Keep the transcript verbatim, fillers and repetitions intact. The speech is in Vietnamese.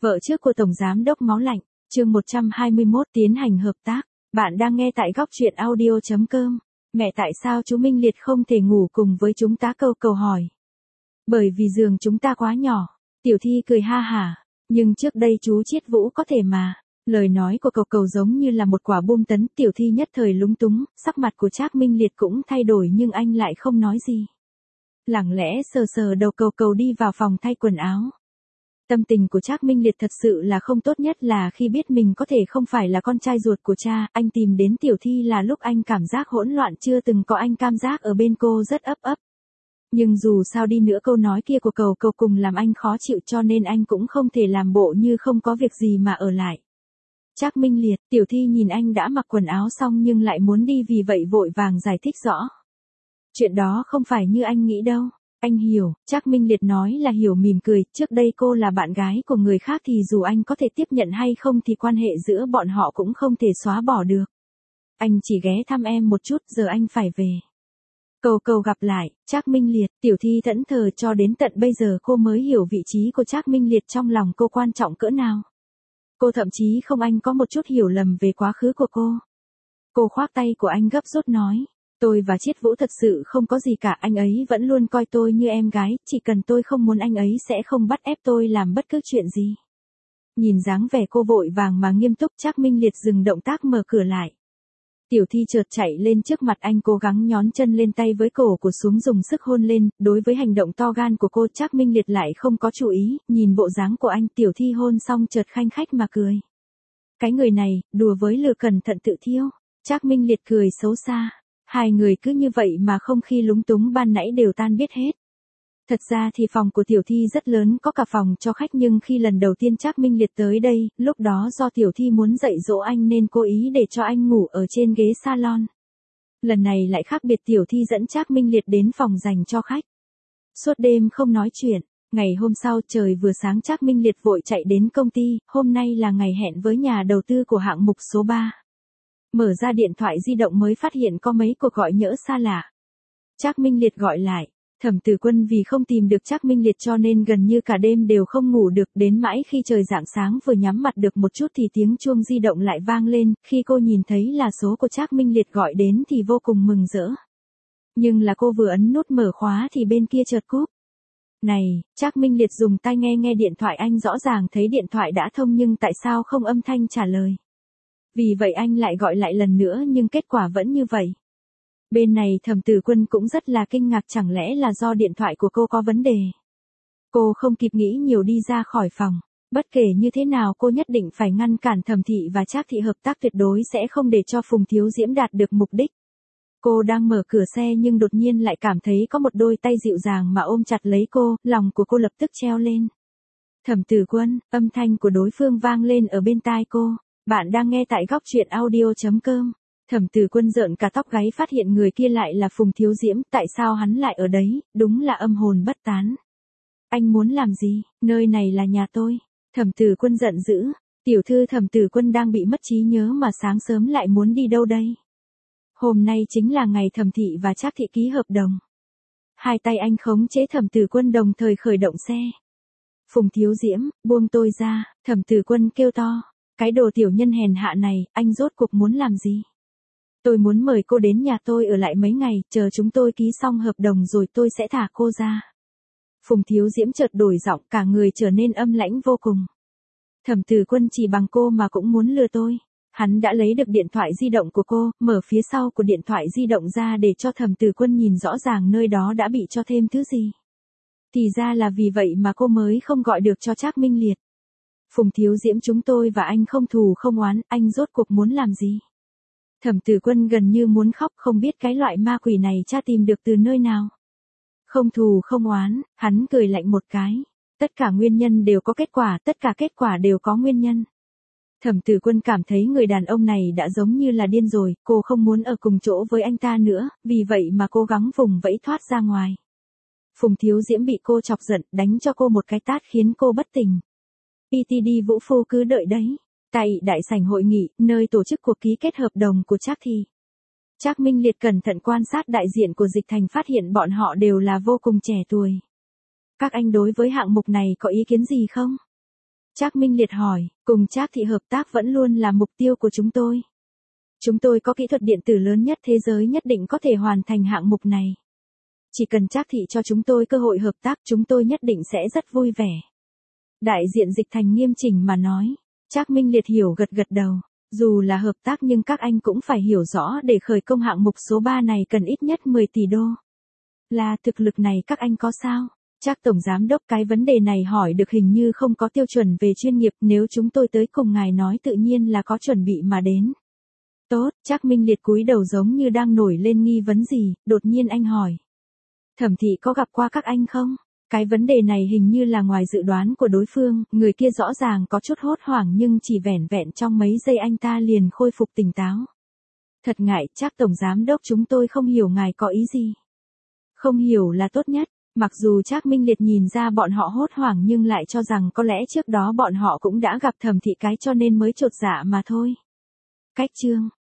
Vợ trước của Tổng Giám đốc Máu Lạnh, chương một trăm hai mươi mốt tiến hành hợp tác. Bạn đang nghe tại góc truyện audio chấm com. Mẹ tại sao chú Minh Liệt không thể ngủ cùng với chúng ta câu cầu hỏi. Bởi vì giường chúng ta quá nhỏ. Tiểu Thi cười ha hả. Nhưng trước đây chú Chiết Vũ có thể mà. Lời nói của cầu cầu giống như là một quả bom tấn. Tiểu Thi nhất thời lúng túng, sắc mặt của Trác Minh Liệt cũng thay đổi nhưng anh lại không nói gì. Lặng lẽ sờ sờ đầu cầu cầu đi vào phòng thay quần áo. Tâm tình của Trác Minh Liệt thật sự là không tốt, nhất là khi biết mình có thể không phải là con trai ruột của cha. Anh tìm đến Tiểu Thi là lúc anh cảm giác hỗn loạn, chưa từng có anh cảm giác ở bên cô rất ấp ấp. Nhưng dù sao đi nữa câu nói kia của cầu cầu cùng làm anh khó chịu, cho nên anh cũng không thể làm bộ như không có việc gì mà ở lại. Trác Minh Liệt, Tiểu Thi nhìn anh đã mặc quần áo xong nhưng lại muốn đi, vì vậy vội vàng giải thích rõ. Chuyện đó không phải như anh nghĩ đâu. Anh hiểu, Trác Minh Liệt nói là hiểu, mỉm cười, trước đây cô là bạn gái của người khác thì dù anh có thể tiếp nhận hay không thì quan hệ giữa bọn họ cũng không thể xóa bỏ được. Anh chỉ ghé thăm em một chút, giờ anh phải về. Cầu cầu gặp lại, Trác Minh Liệt, Tiểu Thi thẫn thờ, cho đến tận bây giờ cô mới hiểu vị trí của Trác Minh Liệt trong lòng cô quan trọng cỡ nào. Cô thậm chí không anh có một chút hiểu lầm về quá khứ của cô. Cô khoác tay của anh gấp rút nói. Tôi và Chiết Vũ thật sự không có gì cả, anh ấy vẫn luôn coi tôi như em gái, chỉ cần tôi không muốn anh ấy sẽ không bắt ép tôi làm bất cứ chuyện gì. Nhìn dáng vẻ cô vội vàng mà nghiêm túc, Trác Minh Liệt dừng động tác mở cửa lại. Tiểu Thi chợt chạy lên trước mặt anh, cố gắng nhón chân lên tay với cổ của xuống, dùng sức hôn lên. Đối với hành động to gan của cô, Trác Minh Liệt lại không có chú ý, nhìn bộ dáng của anh, Tiểu Thi hôn xong chợt khanh khách mà cười. Cái người này, đùa với lửa cẩn thận tự thiêu. Trác Minh Liệt cười xấu xa. Hai người cứ như vậy mà không khí lúng túng ban nãy đều tan biết hết. Thật ra thì phòng của Tiểu Thi rất lớn, có cả phòng cho khách, nhưng khi lần đầu tiên Trác Minh Liệt tới đây, lúc đó do Tiểu Thi muốn dạy dỗ anh nên cố ý để cho anh ngủ ở trên ghế salon. Lần này lại khác biệt, Tiểu Thi dẫn Trác Minh Liệt đến phòng dành cho khách. Suốt đêm không nói chuyện, ngày hôm sau trời vừa sáng Trác Minh Liệt vội chạy đến công ty, hôm nay là ngày hẹn với nhà đầu tư của hạng mục số ba. Mở ra điện thoại di động mới phát hiện có mấy cuộc gọi nhỡ xa lạ. Trác Minh Liệt gọi lại. Thẩm Tử Quân vì không tìm được Trác Minh Liệt cho nên gần như cả đêm đều không ngủ được, đến mãi khi trời rạng sáng vừa nhắm mặt được một chút thì tiếng chuông di động lại vang lên, khi cô nhìn thấy là số của Trác Minh Liệt gọi đến thì vô cùng mừng rỡ. Nhưng là cô vừa ấn nút mở khóa thì bên kia chợt cúp. Này, Trác Minh Liệt dùng tai nghe nghe điện thoại, anh rõ ràng thấy điện thoại đã thông nhưng tại sao không âm thanh trả lời. Vì vậy anh lại gọi lại lần nữa nhưng kết quả vẫn như vậy. Bên này Thẩm Tử Quân cũng rất là kinh ngạc, chẳng lẽ là do điện thoại của cô có vấn đề. Cô không kịp nghĩ nhiều đi ra khỏi phòng. Bất kể như thế nào cô nhất định phải ngăn cản Thẩm Thị và Trác Thị hợp tác, tuyệt đối sẽ không để cho Phùng Thiếu Diễm đạt được mục đích. Cô đang mở cửa xe nhưng đột nhiên lại cảm thấy có một đôi tay dịu dàng mà ôm chặt lấy cô, lòng của cô lập tức treo lên. Thẩm Tử Quân, âm thanh của đối phương vang lên ở bên tai cô. Bạn đang nghe tại góc truyện audio chấm com. Thẩm Tử Quân rợn cả tóc gáy, phát hiện người kia lại là Phùng Thiếu Diễm, tại sao hắn lại ở đấy, đúng là âm hồn bất tán. Anh muốn làm gì, nơi này là nhà tôi. Thẩm Tử Quân giận dữ, tiểu thư Thẩm Tử Quân đang bị mất trí nhớ mà sáng sớm lại muốn đi đâu đây. Hôm nay chính là ngày Thẩm Thị và Trác Thị ký hợp đồng. Hai tay anh khống chế Thẩm Tử Quân đồng thời khởi động xe. Phùng Thiếu Diễm, buông tôi ra, Thẩm Tử Quân kêu to. Cái đồ tiểu nhân hèn hạ này, anh rốt cuộc muốn làm gì? Tôi muốn mời cô đến nhà tôi ở lại mấy ngày, chờ chúng tôi ký xong hợp đồng rồi tôi sẽ thả cô ra. Phùng Thiếu Diễm chợt đổi giọng, cả người trở nên âm lãnh vô cùng. Thẩm Tử Quân chỉ bằng cô mà cũng muốn lừa tôi. Hắn đã lấy được điện thoại di động của cô, mở phía sau của điện thoại di động ra để cho Thẩm Tử Quân nhìn rõ ràng nơi đó đã bị cho thêm thứ gì. Thì ra là vì vậy mà cô mới không gọi được cho Trác Minh Liệt. Phùng Thiếu Diễm, chúng tôi và anh không thù không oán, anh rốt cuộc muốn làm gì? Thẩm Tử Quân gần như muốn khóc, không biết cái loại ma quỷ này cha tìm được từ nơi nào. Không thù không oán, hắn cười lạnh một cái. Tất cả nguyên nhân đều có kết quả, tất cả kết quả đều có nguyên nhân. Thẩm Tử Quân cảm thấy người đàn ông này đã giống như là điên rồi, cô không muốn ở cùng chỗ với anh ta nữa, vì vậy mà cố gắng vùng vẫy thoát ra ngoài. Phùng Thiếu Diễm bị cô chọc giận, đánh cho cô một cái tát khiến cô bất tỉnh. pê tê đê Vũ Phu cứ đợi đấy. Tại đại sảnh hội nghị, nơi tổ chức cuộc ký kết hợp đồng của Trác Thị. Trác Minh Liệt cẩn thận quan sát đại diện của Dịch Thành, phát hiện bọn họ đều là vô cùng trẻ tuổi. Các anh đối với hạng mục này có ý kiến gì không? Trác Minh Liệt hỏi, cùng Trác thị hợp tác vẫn luôn là mục tiêu của chúng tôi. Chúng tôi có kỹ thuật điện tử lớn nhất thế giới, nhất định có thể hoàn thành hạng mục này. Chỉ cần Trác thị cho chúng tôi cơ hội hợp tác, chúng tôi nhất định sẽ rất vui vẻ. Đại diện Dịch Thành nghiêm chỉnh mà nói. Trác Minh Liệt hiểu gật gật đầu. Dù là hợp tác nhưng các anh cũng phải hiểu rõ để khởi công hạng mục số ba này cần ít nhất mười tỷ đô. Là thực lực này các anh có sao? Trác Tổng Giám Đốc, cái vấn đề này hỏi được hình như không có tiêu chuẩn về chuyên nghiệp, nếu chúng tôi tới cùng ngài nói tự nhiên là có chuẩn bị mà đến. Tốt, Trác Minh Liệt cúi đầu giống như đang nổi lên nghi vấn gì, đột nhiên anh hỏi. Thẩm thị có gặp qua các anh không? Cái vấn đề này hình như là ngoài dự đoán của đối phương, người kia rõ ràng có chút hốt hoảng nhưng chỉ vẻn vẹn trong mấy giây anh ta liền khôi phục tỉnh táo. Thật ngại, Trác Tổng Giám Đốc, chúng tôi không hiểu ngài có ý gì. Không hiểu là tốt nhất, mặc dù Trác Minh Liệt nhìn ra bọn họ hốt hoảng nhưng lại cho rằng có lẽ trước đó bọn họ cũng đã gặp Thẩm thị cái cho nên mới chột dạ mà thôi. Cách chương